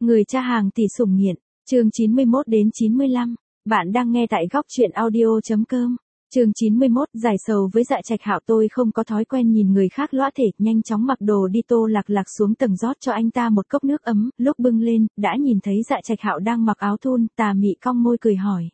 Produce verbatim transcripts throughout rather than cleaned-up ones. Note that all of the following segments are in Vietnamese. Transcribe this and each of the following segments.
Người cha hàng tỷ sủng nghiện, chương chín mươi mốt đến chín mươi lăm. Bạn đang nghe tại góc truyện audio chấm com. Chương chín mươi mốt, giải sầu với Dạ Trạch Hạo. Tôi không có thói quen nhìn người khác lõa thể, nhanh chóng mặc đồ đi. Tô Lạc Lạc xuống tầng rót cho anh ta một cốc nước ấm, lúc bưng lên, đã nhìn thấy Dạ Trạch Hạo đang mặc áo thun, tà mị cong môi cười hỏi.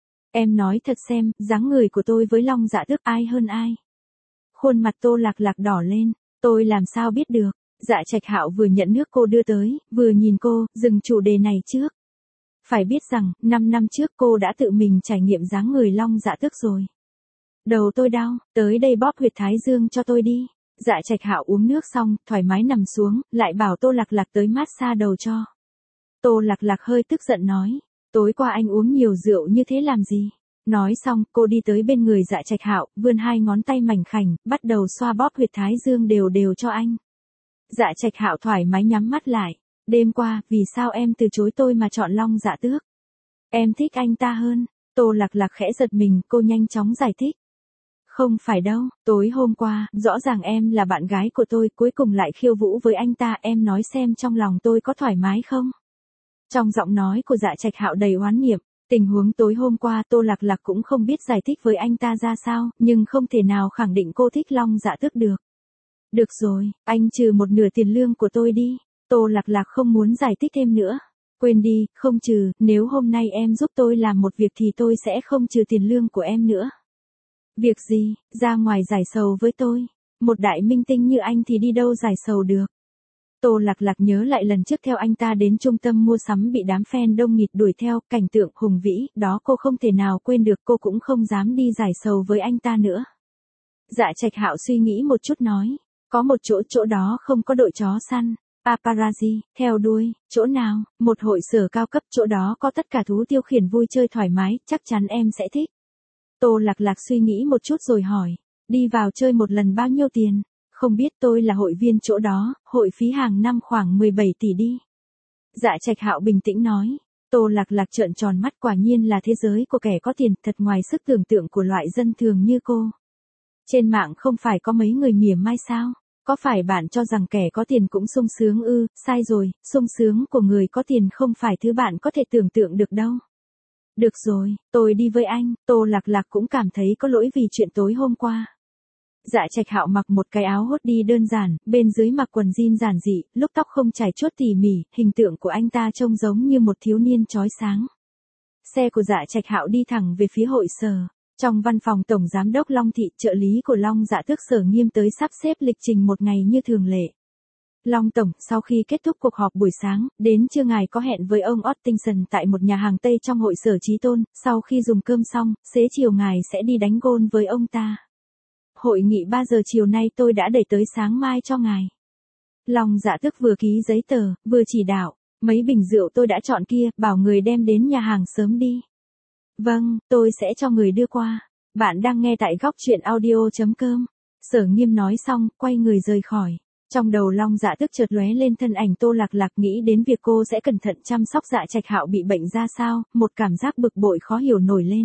Em nói thật xem, dáng người của tôi với Long Dạ Tước ai hơn ai? Khuôn mặt Tô Lạc Lạc đỏ lên, tôi làm sao biết được? Dạ Trạch Hạo vừa nhận nước cô đưa tới, vừa nhìn cô, dừng chủ đề này trước. Phải biết rằng, năm năm trước cô đã tự mình trải nghiệm dáng người Long Dạ Tước rồi. Đầu tôi đau, tới đây bóp huyệt thái dương cho tôi đi. Dạ Trạch Hạo uống nước xong, thoải mái nằm xuống, lại bảo Tô Lạc Lạc tới massage đầu cho. Tô Lạc Lạc hơi tức giận nói, tối qua anh uống nhiều rượu như thế làm gì? Nói xong, cô đi tới bên người Dạ Trạch Hạo, vươn hai ngón tay mảnh khảnh, bắt đầu xoa bóp huyệt thái dương đều đều cho anh. Dạ Trạch Hạo thoải mái nhắm mắt lại. Đêm qua, vì sao em từ chối tôi mà chọn Long Dạ Tước? Em thích anh ta hơn. Tô Lạc Lạc khẽ giật mình, cô nhanh chóng giải thích. Không phải đâu, tối hôm qua, rõ ràng em là bạn gái của tôi, cuối cùng lại khiêu vũ với anh ta, em nói xem trong lòng tôi có thoải mái không? Trong giọng nói của Dạ Trạch Hạo đầy oán niệm, tình huống tối hôm qua Tô Lạc Lạc cũng không biết giải thích với anh ta ra sao, nhưng không thể nào khẳng định cô thích Long Dạ Tước được. Được rồi, anh trừ một nửa tiền lương của tôi đi. Tô Lạc Lạc không muốn giải thích thêm nữa. Quên đi, không trừ, nếu hôm nay em giúp tôi làm một việc thì tôi sẽ không trừ tiền lương của em nữa. Việc gì, ra ngoài giải sầu với tôi. Một đại minh tinh như anh thì đi đâu giải sầu được. Tô Lạc Lạc nhớ lại lần trước theo anh ta đến trung tâm mua sắm bị đám fan đông nghịt đuổi theo, cảnh tượng hùng vĩ, đó cô không thể nào quên được, cô cũng không dám đi giải sầu với anh ta nữa. Dạ Trạch Hạo suy nghĩ một chút nói, có một chỗ chỗ đó không có đội chó săn. Paparazzi, theo đuôi, chỗ nào? Một hội sở cao cấp, chỗ đó có tất cả thú tiêu khiển vui chơi thoải mái, chắc chắn em sẽ thích. Tô Lạc Lạc suy nghĩ một chút rồi hỏi, đi vào chơi một lần bao nhiêu tiền? Không biết, tôi là hội viên chỗ đó, hội phí hàng năm khoảng mười bảy tỷ đi. Dạ Trạch Hạo bình tĩnh nói. Tô Lạc Lạc trợn tròn mắt, quả nhiên là thế giới của kẻ có tiền, thật ngoài sức tưởng tượng của loại dân thường như cô. Trên mạng không phải có mấy người mỉa mai sao? Có phải bạn cho rằng kẻ có tiền cũng sung sướng ư? Sai rồi, sung sướng của người có tiền không phải thứ bạn có thể tưởng tượng được đâu. Được rồi, tôi đi với anh. Tô Lạc Lạc cũng cảm thấy có lỗi vì chuyện tối hôm qua. Dạ Trạch Hạo mặc một cái áo hốt đi đơn giản, bên dưới mặc quần jean giản dị, lúc tóc không chải chuốt tỉ mỉ, hình tượng của anh ta trông giống như một thiếu niên chói sáng. Xe của Dạ Trạch Hạo đi thẳng về phía hội sở. Trong văn phòng Tổng Giám đốc Long Thị, trợ lý của Long Dạ Tước Sở Nghiêm tới sắp xếp lịch trình một ngày như thường lệ. Long Tổng, sau khi kết thúc cuộc họp buổi sáng, đến trưa ngài có hẹn với ông Ottingson tại một nhà hàng Tây trong hội sở Chí Tôn, sau khi dùng cơm xong, xế chiều ngài sẽ đi đánh golf với ông ta. Hội nghị ba giờ chiều nay tôi đã đẩy tới sáng mai cho ngài. Long Dạ Tước vừa ký giấy tờ, vừa chỉ đạo, mấy bình rượu tôi đã chọn kia, bảo người đem đến nhà hàng sớm đi. Vâng, tôi sẽ cho người đưa qua. Bạn đang nghe tại góc truyện audio chấm com. Sở Nghiêm nói xong, quay người rời khỏi. Trong đầu Long Dạ Tước chợt lóe lên thân ảnh Tô Lạc Lạc, nghĩ đến việc cô sẽ cẩn thận chăm sóc Dạ Trạch Hạo bị bệnh ra sao, một cảm giác bực bội khó hiểu nổi lên.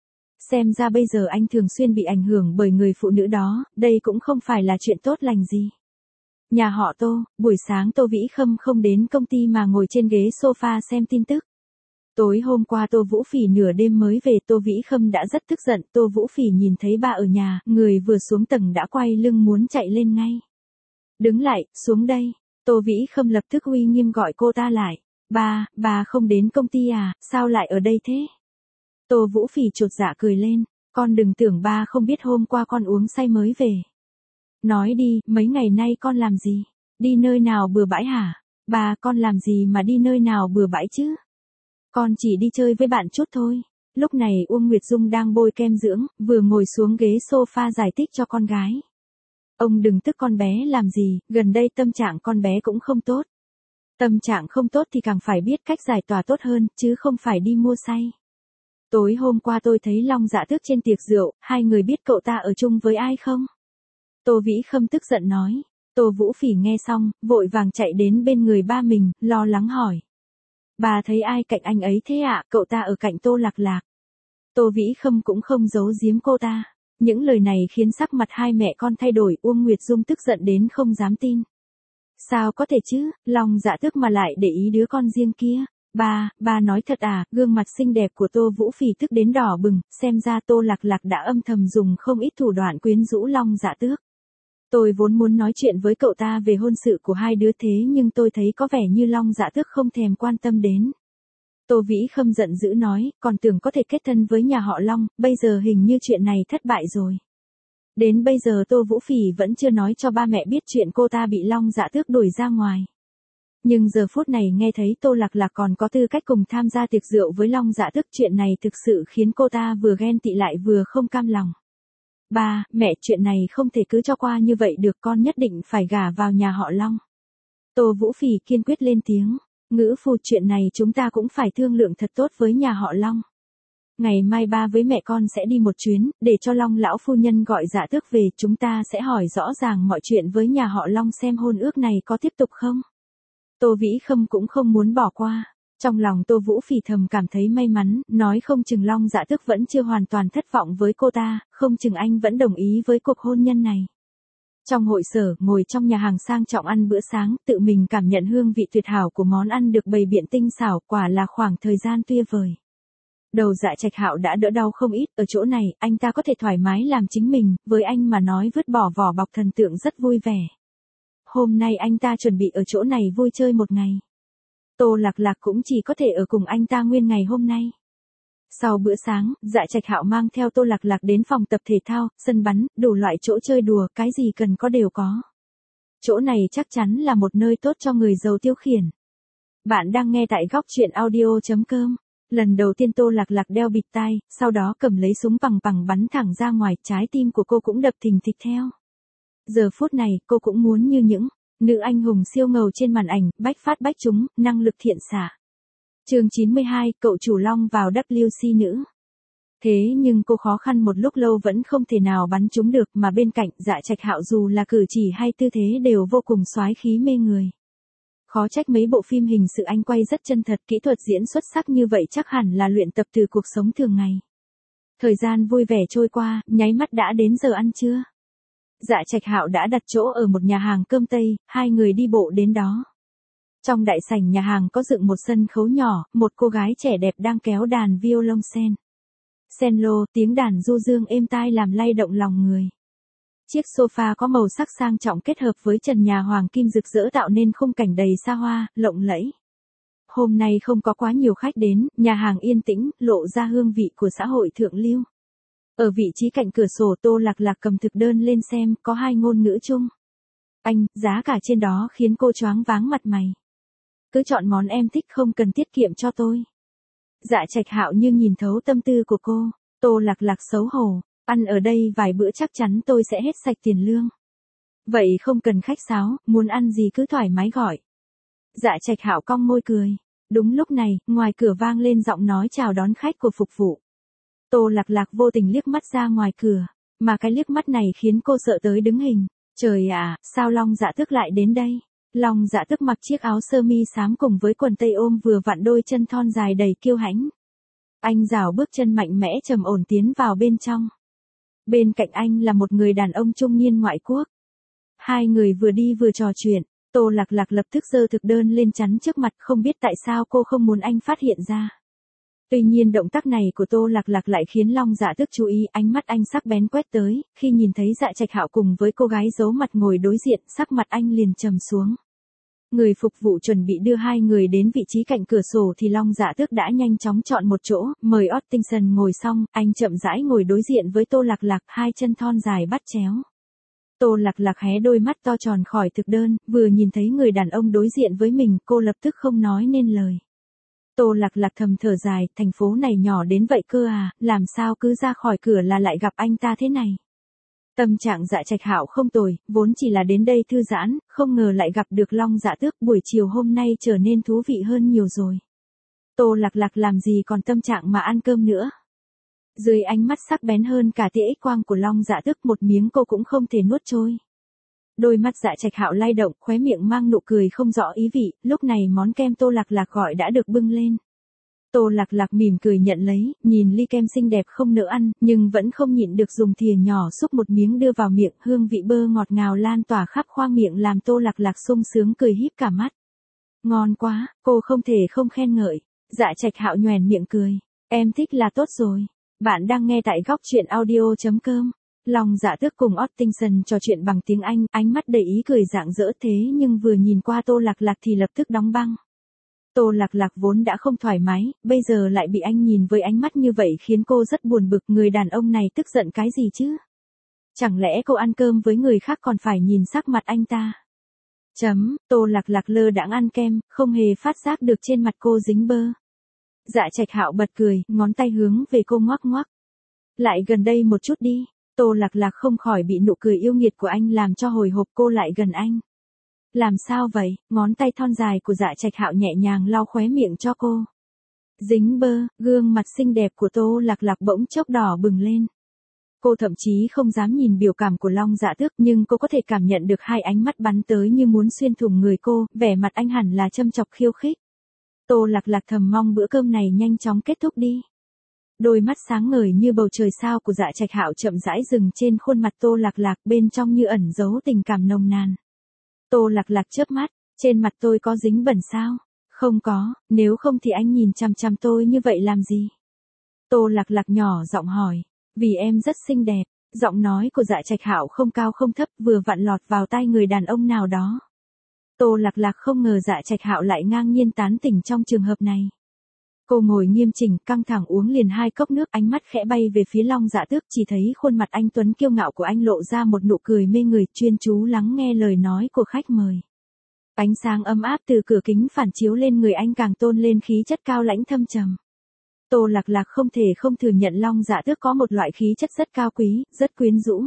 Xem ra bây giờ anh thường xuyên bị ảnh hưởng bởi người phụ nữ đó, đây cũng không phải là chuyện tốt lành gì. Nhà họ Tô, buổi sáng Tô Vĩ Khâm không đến công ty mà ngồi trên ghế sofa xem tin tức. Tối hôm qua Tô Vũ Phỉ nửa đêm mới về, Tô Vĩ Khâm đã rất tức giận, Tô Vũ Phỉ nhìn thấy ba ở nhà, người vừa xuống tầng đã quay lưng muốn chạy lên ngay. Đứng lại, xuống đây. Tô Vĩ Khâm lập tức uy nghiêm gọi cô ta lại. Ba, bà không đến công ty à, sao lại ở đây thế? Tô Vũ Phỉ chột dạ cười lên, con đừng tưởng ba không biết hôm qua con uống say mới về. Nói đi, mấy ngày nay con làm gì? Đi nơi nào bừa bãi hả? Ba, con làm gì mà đi nơi nào bừa bãi chứ? Con chỉ đi chơi với bạn chút thôi. Lúc này Uông Nguyệt Dung đang bôi kem dưỡng, vừa ngồi xuống ghế sofa giải thích cho con gái. Ông đừng tức con bé làm gì, gần đây tâm trạng con bé cũng không tốt. Tâm trạng không tốt thì càng phải biết cách giải tỏa tốt hơn, chứ không phải đi mua say. Tối hôm qua tôi thấy Long Dạ Tước trên tiệc rượu, hai người biết cậu ta ở chung với ai không? Tô Vĩ Khâm tức giận nói. Tô Vũ Phỉ nghe xong, vội vàng chạy đến bên người ba mình, lo lắng hỏi. Bà thấy ai cạnh anh ấy thế ạ? Cậu ta ở cạnh Tô Lạc Lạc. Tô Vĩ Khâm cũng không giấu giếm cô ta. Những lời này khiến sắc mặt hai mẹ con thay đổi, Uông Nguyệt Dung tức giận đến không dám tin. Sao có thể chứ, Long Dạ Tước mà lại để ý đứa con riêng kia. Ba, ba nói thật à, gương mặt xinh đẹp của Tô Vũ Phỉ tức đến đỏ bừng, xem ra Tô Lạc Lạc đã âm thầm dùng không ít thủ đoạn quyến rũ Long Dạ Tước. Tôi vốn muốn nói chuyện với cậu ta về hôn sự của hai đứa thế nhưng tôi thấy có vẻ như Long Dạ Tước không thèm quan tâm đến. Tô Vĩ Khâm giận dữ nói, còn tưởng có thể kết thân với nhà họ Long, bây giờ hình như chuyện này thất bại rồi. Đến bây giờ Tô Vũ Phỉ vẫn chưa nói cho ba mẹ biết chuyện cô ta bị Long Dạ Tước đuổi ra ngoài. Nhưng giờ phút này nghe thấy Tô Lạc Lạc còn có tư cách cùng tham gia tiệc rượu với Long Dạ Tước, chuyện này thực sự khiến cô ta vừa ghen tị lại vừa không cam lòng. Ba, mẹ, chuyện này không thể cứ cho qua như vậy được, con nhất định phải gả vào nhà họ Long. Tô Vũ Phỉ kiên quyết lên tiếng, ngữ phu, chuyện này chúng ta cũng phải thương lượng thật tốt với nhà họ Long. Ngày mai ba với mẹ con sẽ đi một chuyến, để cho Long lão phu nhân gọi Dạ Tước về, chúng ta sẽ hỏi rõ ràng mọi chuyện với nhà họ Long xem hôn ước này có tiếp tục không. Tô Vĩ Khâm cũng không muốn bỏ qua. Trong lòng Tô Vũ Phỉ thầm cảm thấy may mắn, nói không chừng Long Dạ Tước vẫn chưa hoàn toàn thất vọng với cô ta, không chừng anh vẫn đồng ý với cuộc hôn nhân này. Trong hội sở, ngồi trong nhà hàng sang trọng ăn bữa sáng, tự mình cảm nhận hương vị tuyệt hảo của món ăn được bày biện tinh xảo, quả là khoảng thời gian tuyệt vời. Đầu Dạ Trạch Hạo đã đỡ đau không ít, ở chỗ này, anh ta có thể thoải mái làm chính mình, với anh mà nói vứt bỏ vỏ bọc thần tượng rất vui vẻ. Hôm nay anh ta chuẩn bị ở chỗ này vui chơi một ngày. Tô Lạc Lạc cũng chỉ có thể ở cùng anh ta nguyên ngày hôm nay. Sau bữa sáng, Dạ Trạch Hạo mang theo Tô Lạc Lạc đến phòng tập thể thao, sân bắn, đủ loại chỗ chơi đùa, cái gì cần có đều có. Chỗ này chắc chắn là một nơi tốt cho người giàu tiêu khiển. Bạn đang nghe tại góc truyện audio chấm com. Lần đầu tiên Tô Lạc Lạc đeo bịt tai, sau đó cầm lấy súng bằng bằng bắn thẳng ra ngoài, trái tim của cô cũng đập thình thịch theo. Giờ phút này, cô cũng muốn như những nữ anh hùng siêu ngầu trên màn ảnh, bách phát bách trúng, năng lực thiện xạ. Chương chín mươi hai, cậu chủ Long vào W C nữ. Thế nhưng cô khó khăn một lúc lâu vẫn không thể nào bắn trúng được, mà bên cạnh Dạ Trạch Hạo dù là cử chỉ hay tư thế đều vô cùng soái khí mê người. Khó trách mấy bộ phim hình sự anh quay rất chân thật, kỹ thuật diễn xuất sắc như vậy chắc hẳn là luyện tập từ cuộc sống thường ngày. Thời gian vui vẻ trôi qua, nháy mắt đã đến giờ ăn trưa. Dạ Trạch Hạo đã đặt chỗ ở một nhà hàng cơm Tây, hai người đi bộ đến đó. Trong đại sảnh nhà hàng có dựng một sân khấu nhỏ, một cô gái trẻ đẹp đang kéo đàn violoncel. Cello, tiếng đàn du dương êm tai làm lay động lòng người. Chiếc sofa có màu sắc sang trọng kết hợp với trần nhà hoàng kim rực rỡ tạo nên khung cảnh đầy xa hoa, lộng lẫy. Hôm nay không có quá nhiều khách đến, nhà hàng yên tĩnh, lộ ra hương vị của xã hội thượng lưu. Ở vị trí cạnh cửa sổ, Tô Lạc Lạc cầm thực đơn lên xem, có hai ngôn ngữ chung. Anh, giá cả trên đó khiến cô choáng váng mặt mày. Cứ chọn món em thích, không cần tiết kiệm cho tôi. Dạ Trạch Hạo như nhìn thấu tâm tư của cô. Tô Lạc Lạc xấu hổ, ăn ở đây vài bữa chắc chắn tôi sẽ hết sạch tiền lương. Vậy không cần khách sáo, muốn ăn gì cứ thoải mái gọi. Dạ Trạch Hạo cong môi cười. Đúng lúc này, ngoài cửa vang lên giọng nói chào đón khách của phục vụ. Tô Lạc Lạc vô tình liếc mắt ra ngoài cửa, mà cái liếc mắt này khiến cô sợ tới đứng hình. Trời ạ, sao Long Dạ Tước lại đến đây? Long Dạ Tước mặc chiếc áo sơ mi xám cùng với quần tây ôm vừa vặn đôi chân thon dài đầy kiêu hãnh. Anh rảo bước chân mạnh mẽ trầm ổn tiến vào bên trong. Bên cạnh anh là một người đàn ông trung niên ngoại quốc. Hai người vừa đi vừa trò chuyện, Tô Lạc Lạc lập tức giơ thực đơn lên chắn trước mặt, không biết tại sao cô không muốn anh phát hiện ra. Tuy nhiên động tác này của Tô Lạc Lạc lại khiến Long Dạ Tước chú ý, ánh mắt anh sắc bén quét tới, khi nhìn thấy Dạ Trạch Hạo cùng với cô gái giấu mặt ngồi đối diện, sắc mặt anh liền trầm xuống. Người phục vụ chuẩn bị đưa hai người đến vị trí cạnh cửa sổ thì Long Dạ Tước đã nhanh chóng chọn một chỗ, mời Ottinson ngồi xong, anh chậm rãi ngồi đối diện với Tô Lạc Lạc, hai chân thon dài bắt chéo. Tô Lạc Lạc hé đôi mắt to tròn khỏi thực đơn, vừa nhìn thấy người đàn ông đối diện với mình, cô lập tức không nói nên lời. Tô Lạc Lạc thầm thở dài, thành phố này nhỏ đến vậy cơ à, làm sao cứ ra khỏi cửa là lại gặp anh ta thế này. Tâm trạng Dạ Trạch Hạo không tồi, vốn chỉ là đến đây thư giãn, không ngờ lại gặp được Long Dạ Tước, buổi chiều hôm nay trở nên thú vị hơn nhiều rồi. Tô Lạc Lạc làm gì còn tâm trạng mà ăn cơm nữa. Dưới ánh mắt sắc bén hơn cả tia X quang của Long Dạ Tước, một miếng cô cũng không thể nuốt trôi. Đôi mắt Dạ Trạch Hạo lay động, khóe miệng mang nụ cười không rõ ý vị, lúc này món kem Tô Lạc Lạc gọi đã được bưng lên. Tô Lạc Lạc mỉm cười nhận lấy, nhìn ly kem xinh đẹp không nỡ ăn, nhưng vẫn không nhịn được dùng thìa nhỏ xúc một miếng đưa vào miệng, hương vị bơ ngọt ngào lan tỏa khắp khoang miệng làm Tô Lạc Lạc sung sướng cười híp cả mắt. Ngon quá, cô không thể không khen ngợi. Dạ Trạch Hạo nhoẻn miệng cười. Em thích là tốt rồi. Bạn đang nghe tại góc truyện audio.com. Long Dạ Tước cùng Ottinson trò chuyện bằng tiếng Anh, ánh mắt đầy ý cười rạng rỡ thế nhưng vừa nhìn qua Tô Lạc Lạc thì lập tức đóng băng. Tô Lạc Lạc vốn đã không thoải mái, bây giờ lại bị anh nhìn với ánh mắt như vậy khiến cô rất buồn bực, người đàn ông này tức giận cái gì chứ? Chẳng lẽ cô ăn cơm với người khác còn phải nhìn sắc mặt anh ta? Chấm, Tô Lạc Lạc lơ đãng ăn kem, không hề phát giác được trên mặt cô dính bơ. Dạ Trạch Hạo bật cười, ngón tay hướng về cô ngoắc ngoắc. Lại gần đây một chút đi. Tô Lạc Lạc không khỏi bị nụ cười yêu nghiệt của anh làm cho hồi hộp, cô lại gần anh. Làm sao vậy? Ngón tay thon dài của Dạ Trạch Hạo nhẹ nhàng lau khóe miệng cho cô. Dính bơ, gương mặt xinh đẹp của Tô Lạc Lạc bỗng chốc đỏ bừng lên. Cô thậm chí không dám nhìn biểu cảm của Long Dạ Tước, nhưng cô có thể cảm nhận được hai ánh mắt bắn tới như muốn xuyên thủng người cô, vẻ mặt anh hẳn là châm chọc khiêu khích. Tô Lạc Lạc thầm mong bữa cơm này nhanh chóng kết thúc đi. Đôi mắt sáng ngời như bầu trời sao của Dạ Trạch Hạo chậm rãi dừng trên khuôn mặt Tô Lạc Lạc, bên trong như ẩn giấu tình cảm nồng nàn. Tô Lạc Lạc chớp mắt, trên mặt tôi có dính bẩn sao? Không có, nếu không thì anh nhìn chằm chằm tôi như vậy làm gì? Tô Lạc Lạc nhỏ giọng hỏi, vì em rất xinh đẹp. Giọng nói của Dạ Trạch Hạo không cao không thấp, vừa vặn lọt vào tai người đàn ông nào đó. Tô Lạc Lạc không ngờ Dạ Trạch Hạo lại ngang nhiên tán tỉnh trong trường hợp này. Cô ngồi nghiêm chỉnh, căng thẳng uống liền hai cốc nước, ánh mắt khẽ bay về phía Long Dạ Tước, chỉ thấy khuôn mặt anh tuấn kiêu ngạo của anh lộ ra một nụ cười mê người, chuyên chú lắng nghe lời nói của khách mời. Ánh sáng ấm áp từ cửa kính phản chiếu lên người anh càng tôn lên khí chất cao lãnh thâm trầm. Tô Lạc Lạc không thể không thừa nhận Long Dạ Tước có một loại khí chất rất cao quý, rất quyến rũ.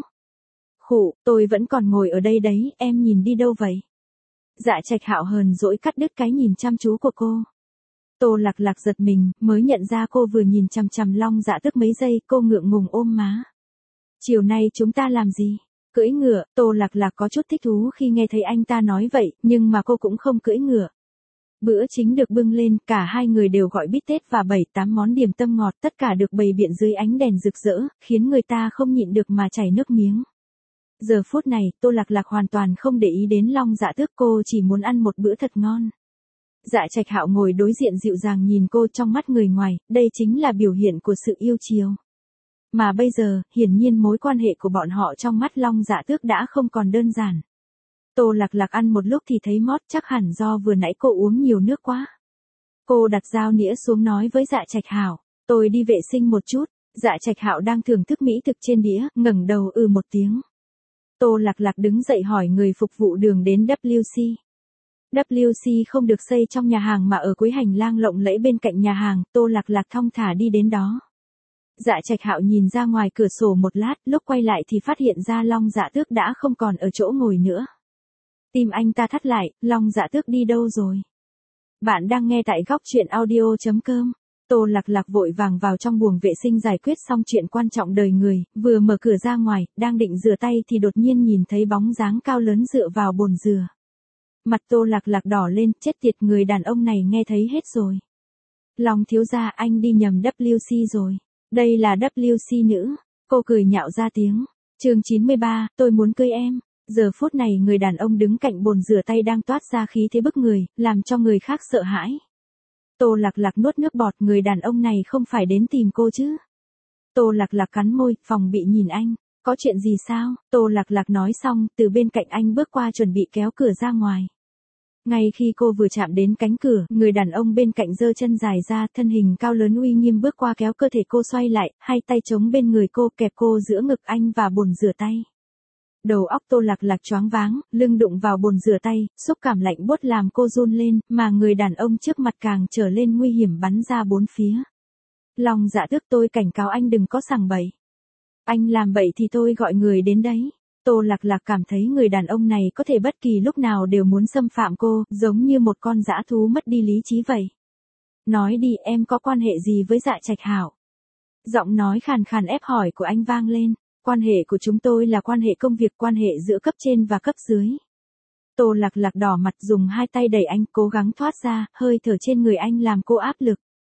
Khụ, tôi vẫn còn ngồi ở đây đấy, em nhìn đi đâu vậy? Dạ Trạch Hạo hờn dỗi cắt đứt cái nhìn chăm chú của cô. Tô Lạc Lạc giật mình, mới nhận ra cô vừa nhìn chằm chằm Long Dạ Tước mấy giây, cô ngượng ngùng ôm má. Chiều nay chúng ta làm gì? Cưỡi ngựa. Tô Lạc Lạc có chút thích thú khi nghe thấy anh ta nói vậy, nhưng mà cô cũng không cưỡi ngựa. Bữa chính được bưng lên, cả hai người đều gọi bít tết và bảy tám món điểm tâm ngọt, tất cả được bày biện dưới ánh đèn rực rỡ, khiến người ta không nhịn được mà chảy nước miếng. Giờ phút này, Tô Lạc Lạc hoàn toàn không để ý đến Long Dạ Tước, cô chỉ muốn ăn một bữa thật ngon. Dạ Trạch Hạo ngồi đối diện dịu dàng nhìn cô, trong mắt người ngoài, đây chính là biểu hiện của sự yêu chiều. Mà bây giờ, hiển nhiên mối quan hệ của bọn họ trong mắt Long Dạ Tước đã không còn đơn giản. Tô Lạc Lạc ăn một lúc thì thấy mót, chắc hẳn do vừa nãy cô uống nhiều nước quá. Cô đặt dao nĩa xuống nói với Dạ Trạch Hạo, tôi đi vệ sinh một chút. Dạ Trạch Hạo đang thưởng thức mỹ thực trên đĩa, ngẩng đầu ừ một tiếng. Tô Lạc Lạc đứng dậy hỏi người phục vụ đường đến W C. W C không được xây trong nhà hàng mà ở cuối hành lang lộng lẫy bên cạnh nhà hàng, Tô Lạc Lạc thong thả đi đến đó. Dạ Trạch Hạo nhìn ra ngoài cửa sổ một lát, lúc quay lại thì phát hiện ra Long Dạ Tước đã không còn ở chỗ ngồi nữa. Tim anh ta thắt lại, Long Dạ Tước đi đâu rồi? Bạn đang nghe tại góc truyện audio.com. Tô Lạc Lạc vội vàng vào trong buồng vệ sinh giải quyết xong chuyện quan trọng đời người, vừa mở cửa ra ngoài, đang định rửa tay thì đột nhiên nhìn thấy bóng dáng cao lớn dựa vào bồn dừa. Mặt Tô Lạc Lạc đỏ lên, chết tiệt, người đàn ông này nghe thấy hết rồi. Long thiếu gia, anh đi nhầm W C rồi. Đây là W C nữ. Cô cười nhạo ra tiếng. Chương chín mươi ba, tôi muốn cưới em. Giờ phút này người đàn ông đứng cạnh bồn rửa tay đang toát ra khí thế bức người, làm cho người khác sợ hãi. Tô Lạc Lạc nuốt nước bọt, người đàn ông này không phải đến tìm cô chứ? Tô Lạc Lạc cắn môi, phòng bị nhìn anh. Có chuyện gì sao? Tô Lạc Lạc nói xong, từ bên cạnh anh bước qua chuẩn bị kéo cửa ra ngoài. Ngay khi cô vừa chạm đến cánh cửa, người đàn ông bên cạnh giơ chân dài ra, thân hình cao lớn uy nghiêm bước qua kéo cơ thể cô xoay lại, hai tay chống bên người cô, kẹp cô giữa ngực anh và bồn rửa tay. Đầu óc Tô Lạc Lạc choáng váng, lưng đụng vào bồn rửa tay, xúc cảm lạnh buốt làm cô run lên, mà người đàn ông trước mặt càng trở lên nguy hiểm bắn ra bốn phía. Long Dạ Tước, tôi cảnh cáo anh đừng có sằng bậy. Anh làm bậy thì tôi gọi người đến đấy. Tô Lạc Lạc cảm thấy người đàn ông này có thể bất kỳ lúc nào đều muốn xâm phạm cô, giống như một con dã thú mất đi lý trí vậy. Nói đi, em có quan hệ gì với Dạ Trạch Hạo? Giọng nói khàn khàn ép hỏi của anh vang lên. Quan hệ của chúng tôi là quan hệ công việc, quan hệ giữa cấp trên và cấp dưới. Tô Lạc Lạc đỏ mặt dùng hai tay đẩy anh, cố gắng thoát ra, hơi thở trên người anh làm cô áp lực.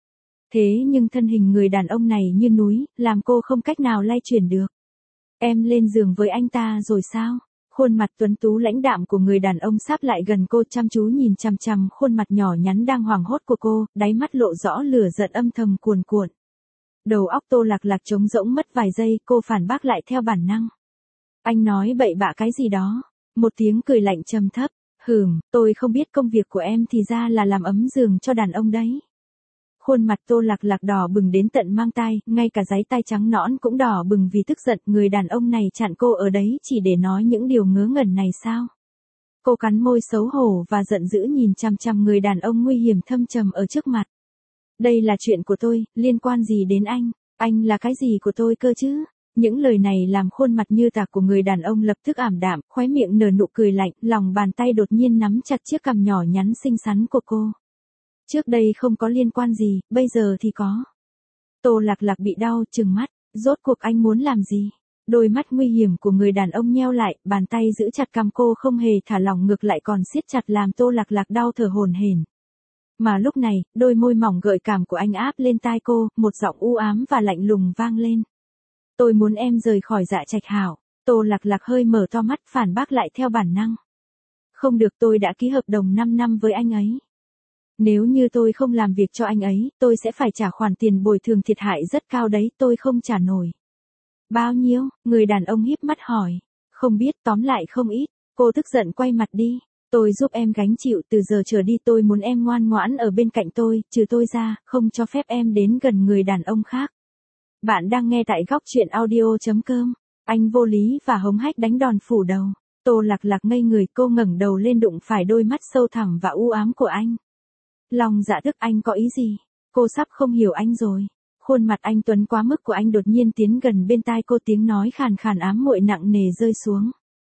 Thế nhưng thân hình người đàn ông này như núi, làm cô không cách nào lay chuyển được. Em lên giường với anh ta rồi sao? Khuôn mặt tuấn tú lãnh đạm của người đàn ông sáp lại gần cô, chăm chú nhìn chằm chằm khuôn mặt nhỏ nhắn đang hoảng hốt của cô, đáy mắt lộ rõ lửa giận âm thầm cuồn cuộn. Đầu óc Tô Lạc Lạc trống rỗng mất vài giây, cô phản bác lại theo bản năng. Anh nói bậy bạ cái gì đó? Một tiếng cười lạnh trầm thấp. Hừm, tôi không biết công việc của em thì ra là làm ấm giường cho đàn ông đấy. Khuôn mặt Tô Lạc Lạc đỏ bừng đến tận mang tai, ngay cả dái tai trắng nõn cũng đỏ bừng vì tức giận. Người đàn ông này chặn cô ở đấy chỉ để nói những điều ngớ ngẩn này sao? Cô cắn môi xấu hổ và giận dữ nhìn chằm chằm người đàn ông nguy hiểm thâm trầm ở trước mặt. Đây là chuyện của tôi, liên quan gì đến anh? Anh là cái gì của tôi cơ chứ? Những lời này làm khuôn mặt như tạc của người đàn ông lập tức ảm đạm, khóe miệng nở nụ cười lạnh, lòng bàn tay đột nhiên nắm chặt chiếc cằm nhỏ nhắn xinh xắn của cô. Trước đây không có liên quan gì, bây giờ thì có. Tô Lạc Lạc bị đau, trừng mắt, rốt cuộc anh muốn làm gì? Đôi mắt nguy hiểm của người đàn ông nheo lại, bàn tay giữ chặt cằm cô không hề thả lỏng, ngược lại còn siết chặt làm Tô Lạc Lạc đau thở hổn hển. Mà lúc này, đôi môi mỏng gợi cảm của anh áp lên tai cô, một giọng u ám và lạnh lùng vang lên. Tôi muốn em rời khỏi Dạ Trạch Hảo. Tô Lạc Lạc hơi mở to mắt, phản bác lại theo bản năng. Không được, tôi đã ký hợp đồng năm năm với anh ấy. Nếu như tôi không làm việc cho anh ấy, tôi sẽ phải trả khoản tiền bồi thường thiệt hại rất cao đấy, tôi không trả nổi. Bao nhiêu? Người đàn ông híp mắt hỏi. Không biết, tóm lại không ít. Cô tức giận quay mặt đi. Tôi giúp em gánh chịu, từ giờ trở đi tôi muốn em ngoan ngoãn ở bên cạnh tôi, trừ tôi ra, không cho phép em đến gần người đàn ông khác. Bạn đang nghe tại góc truyện audio chấm com. Anh vô lý và hống hách đánh đòn phủ đầu. Tô Lạc Lạc ngây người, cô ngẩng đầu lên đụng phải đôi mắt sâu thẳm và u ám của anh. Lòng dạ thức, anh có ý gì? Cô sắp không hiểu anh rồi. Khuôn mặt anh tuấn quá mức của anh đột nhiên tiến gần bên tai cô, tiếng nói khàn khàn ám muội nặng nề rơi xuống.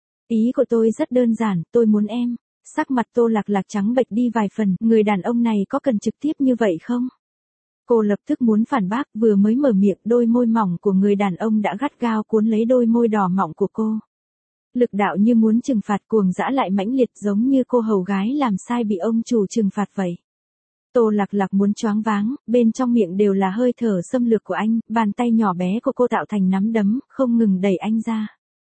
Ý của tôi rất đơn giản, tôi muốn em. Sắc mặt Tô Lạc Lạc trắng bệch đi vài phần, người đàn ông này có cần trực tiếp như vậy không? Cô lập tức muốn phản bác, vừa mới mở miệng, đôi môi mỏng của người đàn ông đã gắt gao cuốn lấy đôi môi đỏ mọng của cô. Lực đạo như muốn trừng phạt, cuồng dã lại mãnh liệt, giống như cô hầu gái làm sai bị ông chủ trừng phạt vậy. Tô Lạc Lạc muốn choáng váng, bên trong miệng đều là hơi thở xâm lược của anh, bàn tay nhỏ bé của cô tạo thành nắm đấm, không ngừng đẩy anh ra.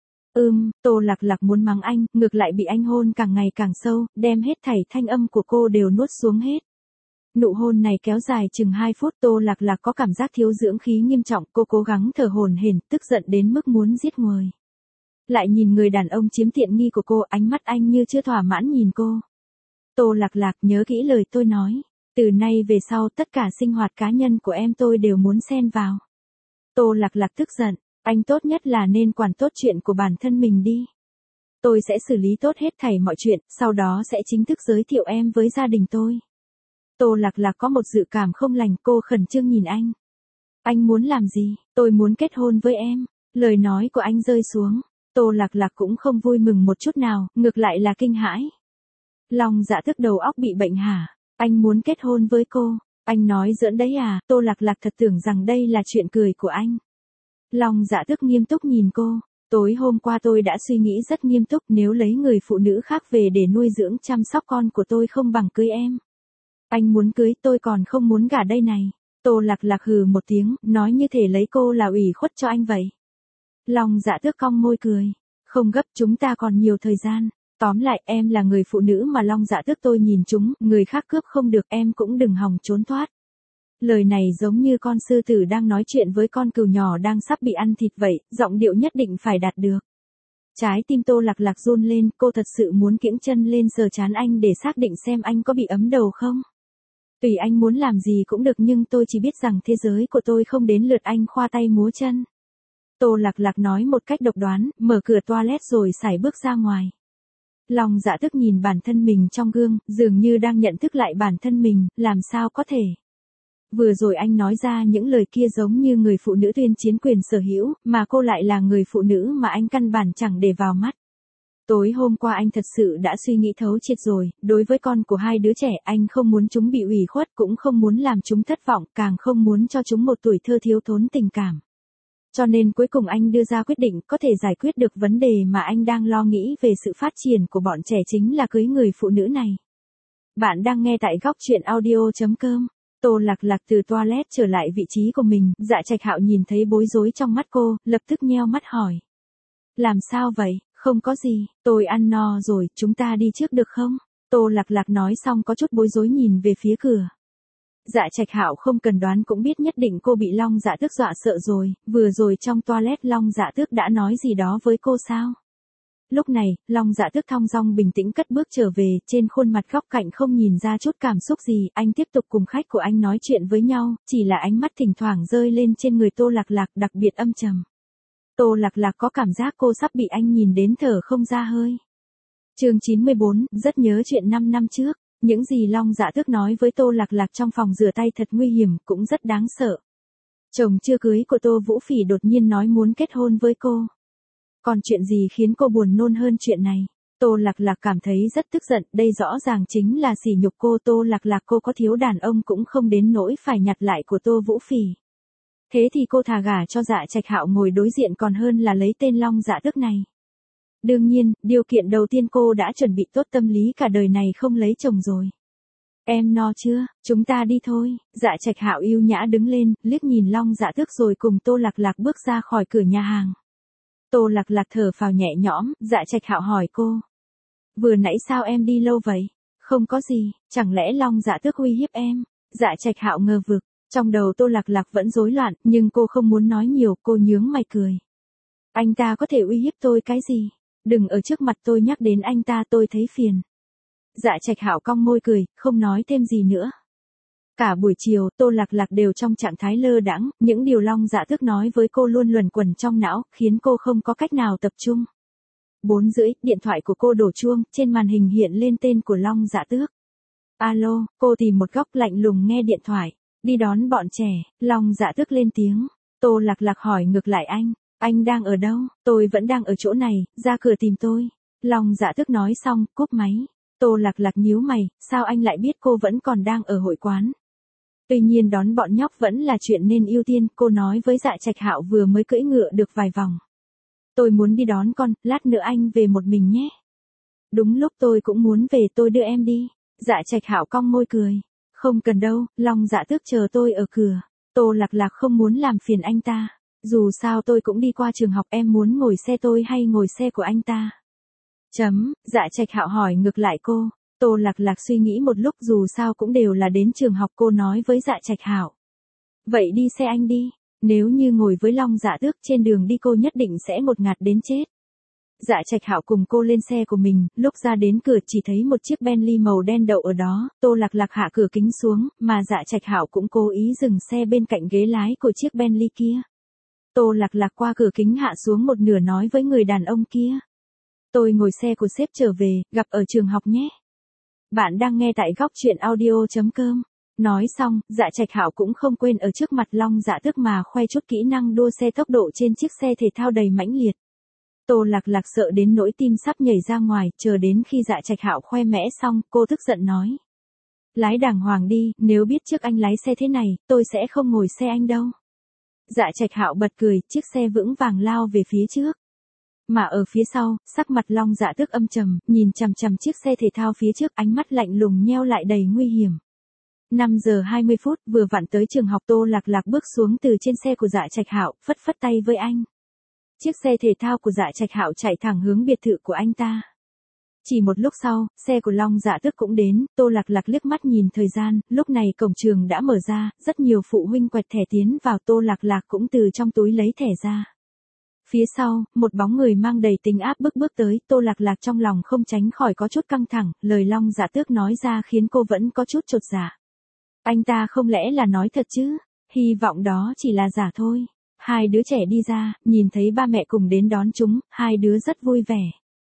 Ừm, Tô Lạc Lạc muốn mắng anh, ngược lại bị anh hôn càng ngày càng sâu, đem hết thảy thanh âm của cô đều nuốt xuống hết. Nụ hôn này kéo dài chừng hai phút, Tô Lạc Lạc có cảm giác thiếu dưỡng khí nghiêm trọng, cô cố gắng thở hổn hển, tức giận đến mức muốn giết người. Lại nhìn người đàn ông chiếm tiện nghi của cô, ánh mắt anh như chưa thỏa mãn nhìn cô. Tô Lạc Lạc, nhớ kỹ lời tôi nói, từ nay về sau tất cả sinh hoạt cá nhân của em tôi đều muốn xen vào. Tô Lạc Lạc tức giận, anh tốt nhất là nên quản tốt chuyện của bản thân mình đi. Tôi sẽ xử lý tốt hết thảy mọi chuyện, sau đó sẽ chính thức giới thiệu em với gia đình tôi. Tô Lạc Lạc có một dự cảm không lành, cô khẩn trương nhìn anh. Anh muốn làm gì? Tôi muốn kết hôn với em. Lời nói của anh rơi xuống. Tô Lạc Lạc cũng không vui mừng một chút nào, ngược lại là kinh hãi. Lòng dạ thức đầu óc bị bệnh hả? Anh muốn kết hôn với cô. Anh nói giỡn đấy à? Tô Lạc Lạc thật tưởng rằng đây là chuyện cười của anh. Lòng dạ thức nghiêm túc nhìn cô. Tối hôm qua tôi đã suy nghĩ rất nghiêm túc, nếu lấy người phụ nữ khác về để nuôi dưỡng chăm sóc con của tôi không bằng cưới em. Anh muốn cưới, tôi còn không muốn gả đây này. Tô Lạc Lạc hừ một tiếng, nói như thể lấy cô là ủy khuất cho anh vậy. Lòng dạ tước cong môi cười. Không gấp, chúng ta còn nhiều thời gian. Tóm lại, em là người phụ nữ mà Long Dạ Tước tôi nhìn chúng, người khác cướp không được, em cũng đừng hòng trốn thoát. Lời này giống như con sư tử đang nói chuyện với con cừu nhỏ đang sắp bị ăn thịt vậy, giọng điệu nhất định phải đạt được. Trái tim Tô Lạc Lạc run lên, cô thật sự muốn kiễng chân lên sờ trán anh để xác định xem anh có bị ấm đầu không. Tùy anh muốn làm gì cũng được, nhưng tôi chỉ biết rằng thế giới của tôi không đến lượt anh khoa tay múa chân. Tô Lạc Lạc nói một cách độc đoán, mở cửa toilet rồi sải bước ra ngoài. Long Dạ Tước nhìn bản thân mình trong gương, dường như đang nhận thức lại bản thân mình, làm sao có thể. Vừa rồi anh nói ra những lời kia giống như người phụ nữ tuyên chiến quyền sở hữu, mà cô lại là người phụ nữ mà anh căn bản chẳng để vào mắt. Tối hôm qua anh thật sự đã suy nghĩ thấu triệt rồi, đối với con của hai đứa trẻ anh không muốn chúng bị ủy khuất, cũng không muốn làm chúng thất vọng, càng không muốn cho chúng một tuổi thơ thiếu thốn tình cảm. Cho nên cuối cùng anh đưa ra quyết định có thể giải quyết được vấn đề mà anh đang lo nghĩ về sự phát triển của bọn trẻ, chính là cưới người phụ nữ này. Bạn đang nghe tại góc truyện audio chấm com. Tô Lạc Lạc từ toilet trở lại vị trí của mình, Dạ Trạch Hạo nhìn thấy bối rối trong mắt cô, lập tức nheo mắt hỏi. Làm sao vậy? Không có gì, tôi ăn no rồi, chúng ta đi trước được không? Tô Lạc Lạc nói xong có chút bối rối nhìn về phía cửa. Dạ Trạch Hạo không cần đoán cũng biết nhất định cô bị Long Dạ Tước dọa sợ rồi, vừa rồi trong toilet Long Dạ Tước đã nói gì đó với cô sao? Lúc này, Long Dạ Tước thong dong bình tĩnh cất bước trở về, trên khuôn mặt góc cạnh không nhìn ra chút cảm xúc gì, anh tiếp tục cùng khách của anh nói chuyện với nhau, chỉ là ánh mắt thỉnh thoảng rơi lên trên người Tô Lạc Lạc đặc biệt âm trầm. Tô Lạc Lạc có cảm giác cô sắp bị anh nhìn đến thở không ra hơi. Chương chín mươi bốn, rất nhớ chuyện năm năm trước, những gì Long Dạ Tước nói với Tô Lạc Lạc trong phòng rửa tay thật nguy hiểm, cũng rất đáng sợ. Chồng chưa cưới của Tô Vũ Phỉ đột nhiên nói muốn kết hôn với cô. Còn chuyện gì khiến cô buồn nôn hơn chuyện này? Tô Lạc Lạc cảm thấy rất tức giận, đây rõ ràng chính là sỉ nhục cô. Tô Lạc Lạc cô có thiếu đàn ông cũng không đến nỗi phải nhặt lại của Tô Vũ Phỉ. Thế thì cô thà gả cho Dạ Trạch Hạo ngồi đối diện còn hơn là lấy tên Long Dạ Tước này. Đương nhiên, điều kiện đầu tiên cô đã chuẩn bị tốt tâm lý cả đời này không lấy chồng rồi. Em no chưa, chúng ta đi thôi. Dạ Trạch Hạo yêu nhã đứng lên, liếc nhìn Long Dạ Tước rồi cùng Tô Lạc Lạc bước ra khỏi cửa nhà hàng. Tô Lạc Lạc thở phào nhẹ nhõm, Dạ Trạch Hạo hỏi cô. Vừa nãy sao em đi lâu vậy? Không có gì, chẳng lẽ Long Dạ Tước uy hiếp em? Dạ Trạch Hạo ngờ vực, trong đầu Tô Lạc Lạc vẫn rối loạn, nhưng cô không muốn nói nhiều, cô nhướng mày cười. Anh ta có thể uy hiếp tôi cái gì? Đừng ở trước mặt tôi nhắc đến anh ta, tôi thấy phiền. Dạ Trạch Hạo cong môi cười, không nói thêm gì nữa. Cả buổi chiều, Tô Lạc Lạc đều trong trạng thái lơ đãng, những điều Long Dạ Tước nói với cô luôn luẩn quẩn trong não, khiến cô không có cách nào tập trung. Bốn rưỡi, điện thoại của cô đổ chuông, trên màn hình hiện lên tên của Long Dạ Tước. Alo, cô tìm một góc lạnh lùng nghe điện thoại. Đi đón bọn trẻ, Long Dạ Tước lên tiếng. Tô Lạc Lạc hỏi ngược lại anh, anh đang ở đâu? Tôi vẫn đang ở chỗ này, ra cửa tìm tôi. Long Dạ Tước nói xong, cúp máy. Tô Lạc Lạc nhíu mày, sao anh lại biết cô vẫn còn đang ở hội quán? Tuy nhiên đón bọn nhóc vẫn là chuyện nên ưu tiên, cô nói với Dạ Trạch Hạo vừa mới cưỡi ngựa được vài vòng. Tôi muốn đi đón con, lát nữa anh về một mình nhé. Đúng lúc tôi cũng muốn về, tôi đưa em đi. Dạ Trạch Hạo cong môi cười. Không cần đâu, Long Dạ Tước chờ tôi ở cửa. Tô Lạc Lạc không muốn làm phiền anh ta. Dù sao tôi cũng đi qua trường học, em muốn ngồi xe tôi hay ngồi xe của anh ta? Chấm, Dạ Trạch Hạo hỏi ngược lại cô. Tô Lạc Lạc suy nghĩ một lúc, dù sao cũng đều là đến trường học, cô nói với Dạ Trạch Hạo. Vậy đi xe anh đi, nếu như ngồi với Long Dạ Tước trên đường đi cô nhất định sẽ một ngạt đến chết. Dạ Trạch Hạo cùng cô lên xe của mình, lúc ra đến cửa chỉ thấy một chiếc Bentley màu đen đậu ở đó, Tô Lạc Lạc hạ cửa kính xuống, mà Dạ Trạch Hạo cũng cố ý dừng xe bên cạnh ghế lái của chiếc Bentley kia. Tô Lạc Lạc qua cửa kính hạ xuống một nửa nói với người đàn ông kia. Tôi ngồi xe của sếp trở về, gặp ở trường học nhé. Bạn đang nghe tại góc truyện audio chấm com. Nói xong, Dạ Trạch Hạo cũng không quên ở trước mặt Long Dạ Tước mà khoe chút kỹ năng đua xe tốc độ trên chiếc xe thể thao đầy mãnh liệt. Tô Lạc Lạc sợ đến nỗi tim sắp nhảy ra ngoài, chờ đến khi Dạ Trạch Hạo khoe mẽ xong, cô tức giận nói. Lái đàng hoàng đi, nếu biết trước anh lái xe thế này, tôi sẽ không ngồi xe anh đâu. Dạ Trạch Hạo bật cười, chiếc xe vững vàng lao về phía trước. Mà ở phía sau, sắc mặt Long Dạ Tước âm trầm, nhìn chằm chằm chiếc xe thể thao phía trước, ánh mắt lạnh lùng nheo lại đầy nguy hiểm. năm giờ hai mươi phút, vừa vặn tới trường học. Tô Lạc Lạc bước xuống từ trên xe của Dạ Trạch Hạo, phất phất tay với anh. Chiếc xe thể thao của Dạ Trạch Hạo chạy thẳng hướng biệt thự của anh ta. Chỉ một lúc sau, xe của Long Dạ Tước cũng đến. Tô Lạc Lạc liếc mắt nhìn thời gian, lúc này cổng trường đã mở ra, rất nhiều phụ huynh quẹt thẻ tiến vào. Tô Lạc Lạc cũng từ trong túi lấy thẻ ra. Phía sau, một bóng người mang đầy tính áp bức bước tới, Tô Lạc Lạc trong lòng không tránh khỏi có chút căng thẳng, lời Long Dạ Tước nói ra khiến cô vẫn có chút chột dạ. Anh ta không lẽ là nói thật chứ? Hy vọng đó chỉ là giả thôi. Hai đứa trẻ đi ra, nhìn thấy ba mẹ cùng đến đón chúng, hai đứa rất vui vẻ.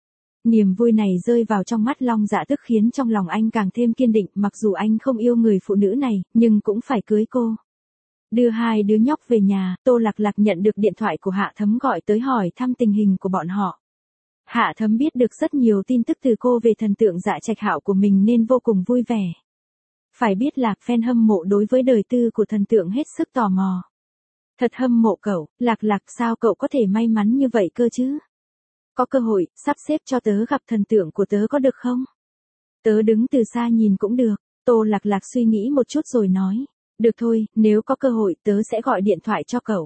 Niềm vui này rơi vào trong mắt Long Dạ Tước khiến trong lòng anh càng thêm kiên định, mặc dù anh không yêu người phụ nữ này, nhưng cũng phải cưới cô. Đưa hai đứa nhóc về nhà, Tô Lạc Lạc nhận được điện thoại của Hạ Thấm gọi tới hỏi thăm tình hình của bọn họ. Hạ Thấm biết được rất nhiều tin tức từ cô về thần tượng Dạ Trạch Hạo của mình nên vô cùng vui vẻ. Phải biết là fan hâm mộ đối với đời tư của thần tượng hết sức tò mò. Thật hâm mộ cậu, Lạc Lạc, sao cậu có thể may mắn như vậy cơ chứ? Có cơ hội, sắp xếp cho tớ gặp thần tượng của tớ có được không? Tớ đứng từ xa nhìn cũng được. Tô Lạc Lạc suy nghĩ một chút rồi nói. Được thôi, nếu có cơ hội tớ sẽ gọi điện thoại cho cậu.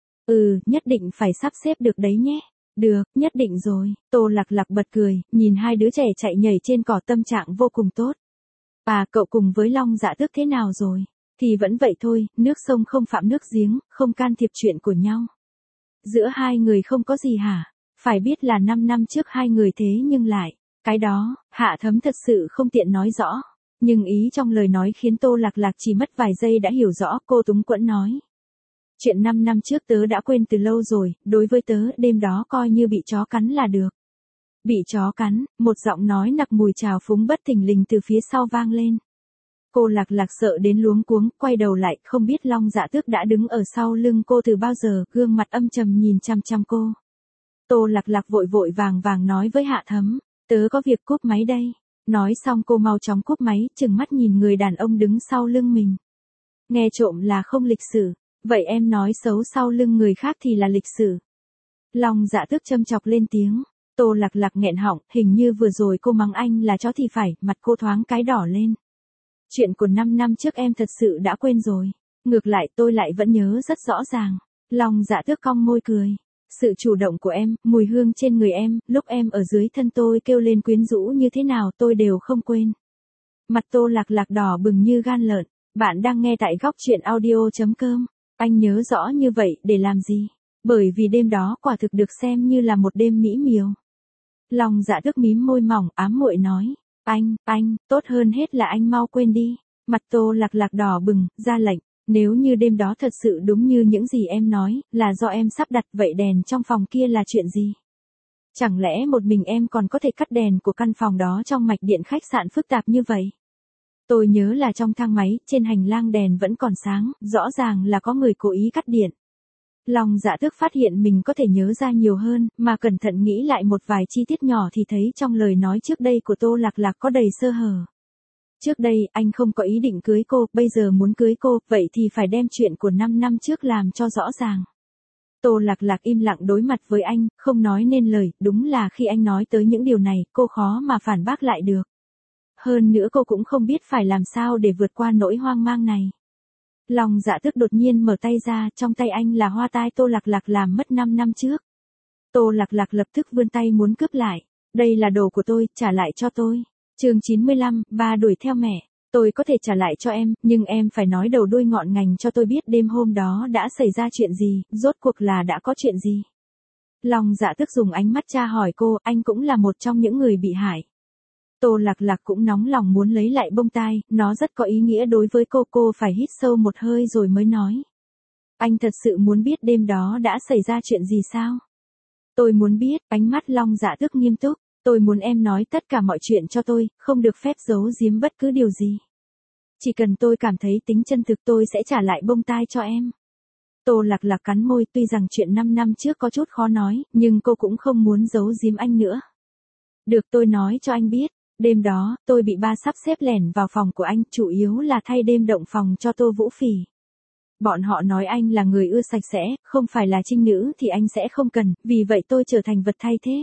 Ừ, nhất định phải sắp xếp được đấy nhé. Được, nhất định rồi. Tô Lạc Lạc bật cười, nhìn hai đứa trẻ chạy nhảy trên cỏ tâm trạng vô cùng tốt. À, cậu cùng với Long Dạ Tước thế nào rồi? Thì vẫn vậy thôi, nước sông không phạm nước giếng, không can thiệp chuyện của nhau. Giữa hai người không có gì hả? Phải biết là năm năm trước hai người thế nhưng lại. Cái đó, Hạ Thấm thật sự không tiện nói rõ. Nhưng ý trong lời nói khiến Tô Lạc Lạc chỉ mất vài giây đã hiểu rõ, cô túng quẫn nói. Chuyện năm năm trước tớ đã quên từ lâu rồi, đối với tớ đêm đó coi như bị chó cắn là được. Bị chó cắn, một giọng nói nặc mùi trào phúng bất thình lình từ phía sau vang lên. Cô Lạc Lạc sợ đến luống cuống, quay đầu lại, không biết Long Dạ Tước đã đứng ở sau lưng cô từ bao giờ, gương mặt âm trầm nhìn chăm chăm cô. Tô Lạc Lạc vội vội vàng vàng nói với Hạ Thấm, tớ có việc cúp máy đây. Nói xong cô mau chóng cúp máy, chừng mắt nhìn người đàn ông đứng sau lưng mình. Nghe trộm là không lịch sự, vậy em nói xấu sau lưng người khác thì là lịch sự. Long Dạ Tước châm chọc lên tiếng. Tô Lạc Lạc nghẹn họng, hình như vừa rồi cô mắng anh là chó thì phải, mặt cô thoáng cái đỏ lên. Chuyện của năm năm trước em thật sự đã quên rồi. Ngược lại tôi lại vẫn nhớ rất rõ ràng. Long Dạ Tước cong môi cười. Sự chủ động của em, mùi hương trên người em, lúc em ở dưới thân tôi kêu lên quyến rũ như thế nào tôi đều không quên. Mặt Tô Lạc Lạc đỏ bừng như gan lợn. Bạn đang nghe tại góc truyện audio chấm com. Anh nhớ rõ như vậy để làm gì? Bởi vì đêm đó quả thực được xem như là một đêm mỹ miều. Long Dạ Tước mím môi mỏng ám muội nói. Anh, anh, tốt hơn hết là anh mau quên đi. Mặt Tô Lạc Lạc đỏ bừng, ra lệnh. Nếu như đêm đó thật sự đúng như những gì em nói, là do em sắp đặt vậy đèn trong phòng kia là chuyện gì? Chẳng lẽ một mình em còn có thể cắt đèn của căn phòng đó trong mạch điện khách sạn phức tạp như vậy? Tôi nhớ là trong thang máy, trên hành lang đèn vẫn còn sáng, rõ ràng là có người cố ý cắt điện. Long Dạ Tước phát hiện mình có thể nhớ ra nhiều hơn, mà cẩn thận nghĩ lại một vài chi tiết nhỏ thì thấy trong lời nói trước đây của Tô Lạc Lạc có đầy sơ hở. Trước đây, anh không có ý định cưới cô, bây giờ muốn cưới cô, vậy thì phải đem chuyện của năm năm trước làm cho rõ ràng. Tô Lạc Lạc im lặng đối mặt với anh, không nói nên lời, đúng là khi anh nói tới những điều này, cô khó mà phản bác lại được. Hơn nữa cô cũng không biết phải làm sao để vượt qua nỗi hoang mang này. Long Dạ Tước đột nhiên mở tay ra, trong tay anh là hoa tai Tô Lạc Lạc làm mất năm năm trước. Tô Lạc Lạc lập tức vươn tay muốn cướp lại. Đây là đồ của tôi, trả lại cho tôi. Chương chín mươi lăm, ba đuổi theo mẹ. Tôi có thể trả lại cho em, nhưng em phải nói đầu đuôi ngọn ngành cho tôi biết đêm hôm đó đã xảy ra chuyện gì, rốt cuộc là đã có chuyện gì. Long Dạ Tước dùng ánh mắt tra hỏi cô, anh cũng là một trong những người bị hại. Tô Lạc Lạc cũng nóng lòng muốn lấy lại bông tai, nó rất có ý nghĩa đối với cô, cô phải hít sâu một hơi rồi mới nói. Anh thật sự muốn biết đêm đó đã xảy ra chuyện gì sao? Tôi muốn biết, ánh mắt Long Dạ Tước nghiêm túc, tôi muốn em nói tất cả mọi chuyện cho tôi, không được phép giấu giếm bất cứ điều gì. Chỉ cần tôi cảm thấy tính chân thực tôi sẽ trả lại bông tai cho em. Tô Lạc Lạc cắn môi, tuy rằng chuyện năm năm trước có chút khó nói, nhưng cô cũng không muốn giấu giếm anh nữa. Được, tôi nói cho anh biết. Đêm đó, tôi bị ba sắp xếp lẻn vào phòng của anh, chủ yếu là thay đêm động phòng cho Tô Vũ Phỉ. Bọn họ nói anh là người ưa sạch sẽ, không phải là trinh nữ thì anh sẽ không cần, vì vậy tôi trở thành vật thay thế.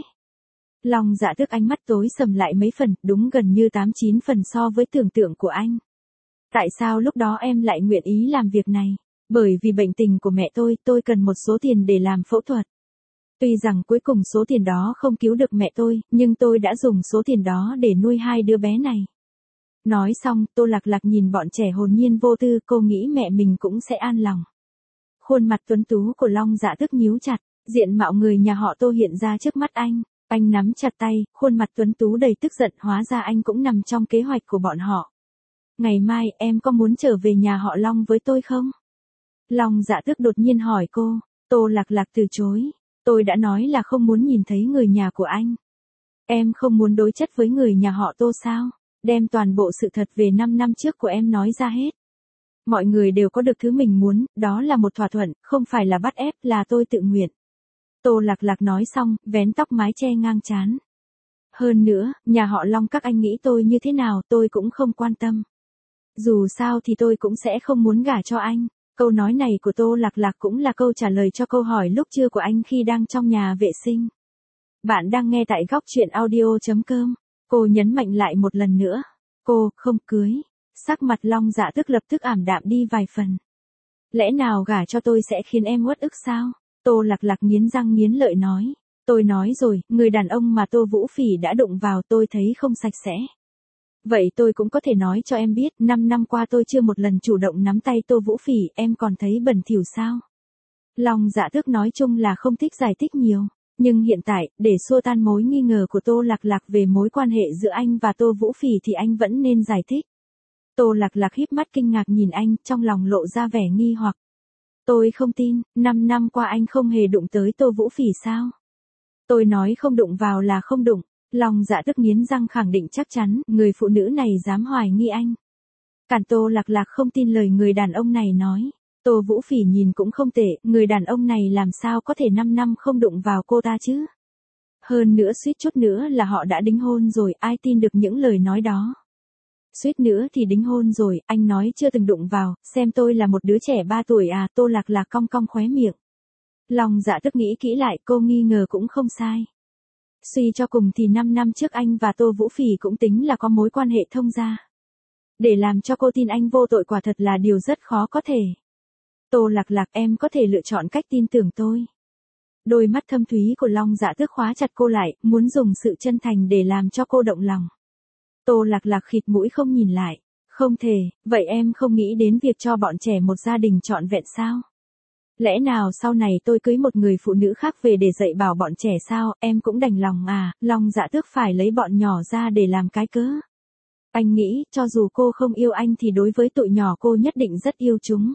Long Dạ Tước ánh mắt tối sầm lại mấy phần, đúng gần như tám chín phần so với tưởng tượng của anh. Tại sao lúc đó em lại nguyện ý làm việc này? Bởi vì bệnh tình của mẹ tôi, tôi cần một số tiền để làm phẫu thuật. Tuy rằng cuối cùng số tiền đó không cứu được mẹ tôi, nhưng tôi đã dùng số tiền đó để nuôi hai đứa bé này. Nói xong, Tô Lạc Lạc nhìn bọn trẻ hồn nhiên vô tư, cô nghĩ mẹ mình cũng sẽ an lòng. Khuôn mặt tuấn tú của Long Dạ Tước nhíu chặt, diện mạo người nhà họ Tô hiện ra trước mắt anh. Anh nắm chặt tay, khuôn mặt tuấn tú đầy tức giận, hóa ra anh cũng nằm trong kế hoạch của bọn họ. Ngày mai, em có muốn trở về nhà họ Long với tôi không? Long Dạ Tước đột nhiên hỏi cô. Tô Lạc Lạc từ chối. Tôi đã nói là không muốn nhìn thấy người nhà của anh. Em không muốn đối chất với người nhà họ Tô sao? Đem toàn bộ sự thật về năm năm trước của em nói ra hết. Mọi người đều có được thứ mình muốn, đó là một thỏa thuận, không phải là bắt ép, là tôi tự nguyện. Tô Lạc Lạc nói xong, vén tóc mái che ngang trán. Hơn nữa, nhà họ Long các anh nghĩ tôi như thế nào tôi cũng không quan tâm. Dù sao thì tôi cũng sẽ không muốn gả cho anh. Câu nói này của Tô Lạc Lạc cũng là câu trả lời cho câu hỏi lúc trưa của anh khi đang trong nhà vệ sinh. Bạn đang nghe tại góc truyện audio chấm com. Cô nhấn mạnh lại một lần nữa. Cô không cưới. Sắc mặt Long Dạ Tước lập tức ảm đạm đi vài phần. Lẽ nào gả cho tôi sẽ khiến em uất ức sao? Tô Lạc Lạc nghiến răng nghiến lợi nói. Tôi nói rồi, người đàn ông mà Tô Vũ Phỉ đã đụng vào tôi thấy không sạch sẽ. Vậy tôi cũng có thể nói cho em biết, năm năm qua tôi chưa một lần chủ động nắm tay Tô Vũ Phỉ, em còn thấy bẩn thỉu sao? Long Dạ Tước nói chung là không thích giải thích nhiều. Nhưng hiện tại, để xua tan mối nghi ngờ của Tô Lạc Lạc về mối quan hệ giữa anh và Tô Vũ Phỉ thì anh vẫn nên giải thích. Tô Lạc Lạc híp mắt kinh ngạc nhìn anh, trong lòng lộ ra vẻ nghi hoặc. Tôi không tin, năm năm qua anh không hề đụng tới Tô Vũ Phỉ sao? Tôi nói không đụng vào là không đụng. Long Dạ Tước nghiến răng khẳng định chắc chắn, người phụ nữ này dám hoài nghi anh. Cản Tô Lạc Lạc không tin lời người đàn ông này nói. Tô Vũ Phỉ nhìn cũng không tệ, người đàn ông này làm sao có thể năm năm không đụng vào cô ta chứ? Hơn nữa suýt chút nữa là họ đã đính hôn rồi, ai tin được những lời nói đó? Suýt nữa thì đính hôn rồi, anh nói chưa từng đụng vào, xem tôi là một đứa trẻ ba tuổi à? Tô Lạc Lạc cong cong khóe miệng. Long Dạ Tước nghĩ kỹ lại, cô nghi ngờ cũng không sai. Suy cho cùng thì năm năm trước anh và Tô Vũ Phỉ cũng tính là có mối quan hệ thông gia. Để làm cho cô tin anh vô tội quả thật là điều rất khó có thể. Tô Lạc Lạc, em có thể lựa chọn cách tin tưởng tôi. Đôi mắt thâm thúy của Long Dạ Tước khóa chặt cô lại, muốn dùng sự chân thành để làm cho cô động lòng. Tô Lạc Lạc khịt mũi không nhìn lại. Không thể, vậy em không nghĩ đến việc cho bọn trẻ một gia đình trọn vẹn sao? Lẽ nào sau này tôi cưới một người phụ nữ khác về để dạy bảo bọn trẻ sao, em cũng đành lòng à? Long Dạ Tước phải lấy bọn nhỏ ra để làm cái cớ. Anh nghĩ, cho dù cô không yêu anh thì đối với tụi nhỏ cô nhất định rất yêu chúng.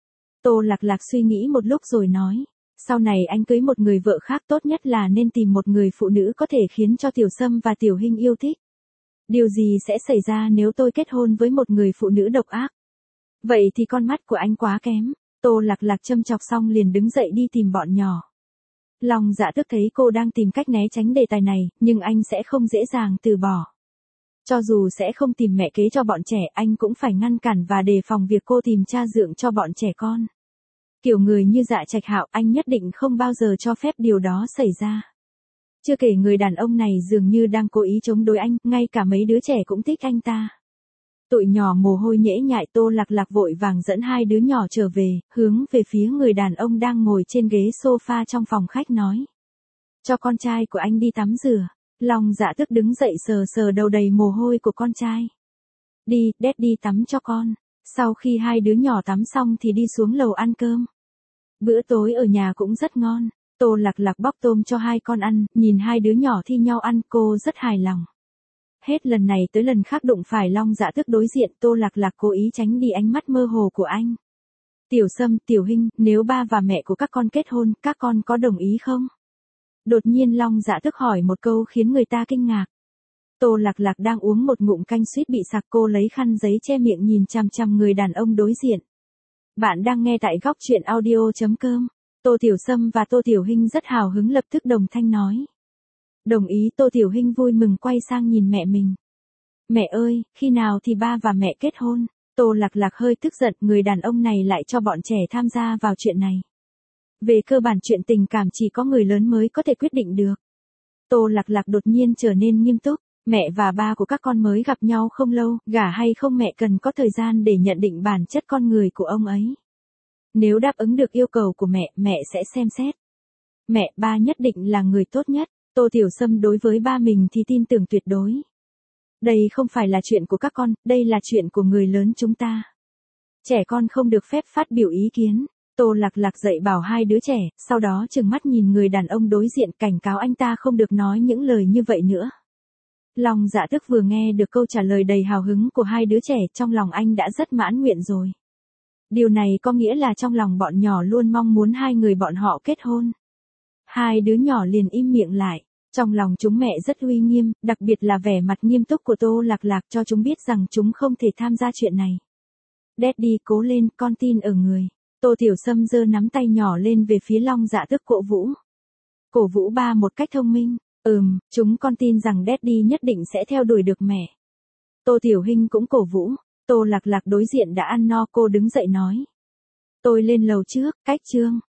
Tô Lạc Lạc suy nghĩ một lúc rồi nói. Sau này anh cưới một người vợ khác tốt nhất là nên tìm một người phụ nữ có thể khiến cho Tiểu Sâm và Tiểu Hinh yêu thích. Điều gì sẽ xảy ra nếu tôi kết hôn với một người phụ nữ độc ác? Vậy thì con mắt của anh quá kém. Tô Lạc Lạc châm chọc xong liền đứng dậy đi tìm bọn nhỏ. Long Dạ Tước thấy cô đang tìm cách né tránh đề tài này, nhưng anh sẽ không dễ dàng từ bỏ. Cho dù sẽ không tìm mẹ kế cho bọn trẻ, anh cũng phải ngăn cản và đề phòng việc cô tìm cha dượng cho bọn trẻ con. Kiểu người như Dạ Trạch Hạo, anh nhất định không bao giờ cho phép điều đó xảy ra. Chưa kể người đàn ông này dường như đang cố ý chống đối anh, ngay cả mấy đứa trẻ cũng thích anh ta. Tụi nhỏ mồ hôi nhễ nhại. Tô Lạc Lạc vội vàng dẫn hai đứa nhỏ trở về, hướng về phía người đàn ông đang ngồi trên ghế sofa trong phòng khách nói. Cho con trai của anh đi tắm rửa. Long Dạ Tước đứng dậy sờ sờ đầu đầy mồ hôi của con trai. Đi, Dad đi tắm cho con. Sau khi hai đứa nhỏ tắm xong thì đi xuống lầu ăn cơm. Bữa tối ở nhà cũng rất ngon. Tô Lạc Lạc bóc tôm cho hai con ăn, nhìn hai đứa nhỏ thi nhau ăn, cô rất hài lòng. Hết lần này tới lần khác đụng phải Long Dạ Tước đối diện, Tô Lạc Lạc cố ý tránh đi ánh mắt mơ hồ của anh. Tiểu Sâm, Tiểu Hinh, nếu ba và mẹ của các con kết hôn, các con có đồng ý không? Đột nhiên Long Dạ Tước hỏi một câu khiến người ta kinh ngạc. Tô Lạc Lạc đang uống một ngụm canh suýt bị sặc, cô lấy khăn giấy che miệng nhìn chằm chằm người đàn ông đối diện. Bạn đang nghe tại góc truyện audio chấm com. Tô Tiểu Sâm và Tô Tiểu Hinh rất hào hứng lập tức đồng thanh nói. Đồng ý. Tô Tiểu Hinh vui mừng quay sang nhìn mẹ mình. Mẹ ơi, khi nào thì ba và mẹ kết hôn? Tô Lạc Lạc hơi tức giận, người đàn ông này lại cho bọn trẻ tham gia vào chuyện này. Về cơ bản chuyện tình cảm chỉ có người lớn mới có thể quyết định được. Tô Lạc Lạc đột nhiên trở nên nghiêm túc. Mẹ và ba của các con mới gặp nhau không lâu, gả hay không mẹ cần có thời gian để nhận định bản chất con người của ông ấy. Nếu đáp ứng được yêu cầu của mẹ, mẹ sẽ xem xét. Mẹ, ba nhất định là người tốt nhất. Tô Tiểu Sâm đối với ba mình thì tin tưởng tuyệt đối. Đây không phải là chuyện của các con, đây là chuyện của người lớn chúng ta. Trẻ con không được phép phát biểu ý kiến. Tô Lạc Lạc dạy bảo hai đứa trẻ, sau đó trừng mắt nhìn người đàn ông đối diện, cảnh cáo anh ta không được nói những lời như vậy nữa. Long Dạ Tước vừa nghe được câu trả lời đầy hào hứng của hai đứa trẻ, trong lòng anh đã rất mãn nguyện rồi. Điều này có nghĩa là trong lòng bọn nhỏ luôn mong muốn hai người bọn họ kết hôn. Hai đứa nhỏ liền im miệng lại. Trong lòng chúng mẹ rất uy nghiêm, đặc biệt là vẻ mặt nghiêm túc của Tô Lạc Lạc cho chúng biết rằng chúng không thể tham gia chuyện này. Daddy cố lên, con tin ở người. Tô Tiểu Sâm giơ nắm tay nhỏ lên về phía Long Dạ Tước cổ vũ. Cổ vũ ba một cách thông minh. Ừm, chúng con tin rằng Daddy nhất định sẽ theo đuổi được mẹ. Tô Tiểu Hinh cũng cổ vũ. Tô Lạc Lạc đối diện đã ăn no, cô đứng dậy nói. Tôi lên lầu trước, cách Trương.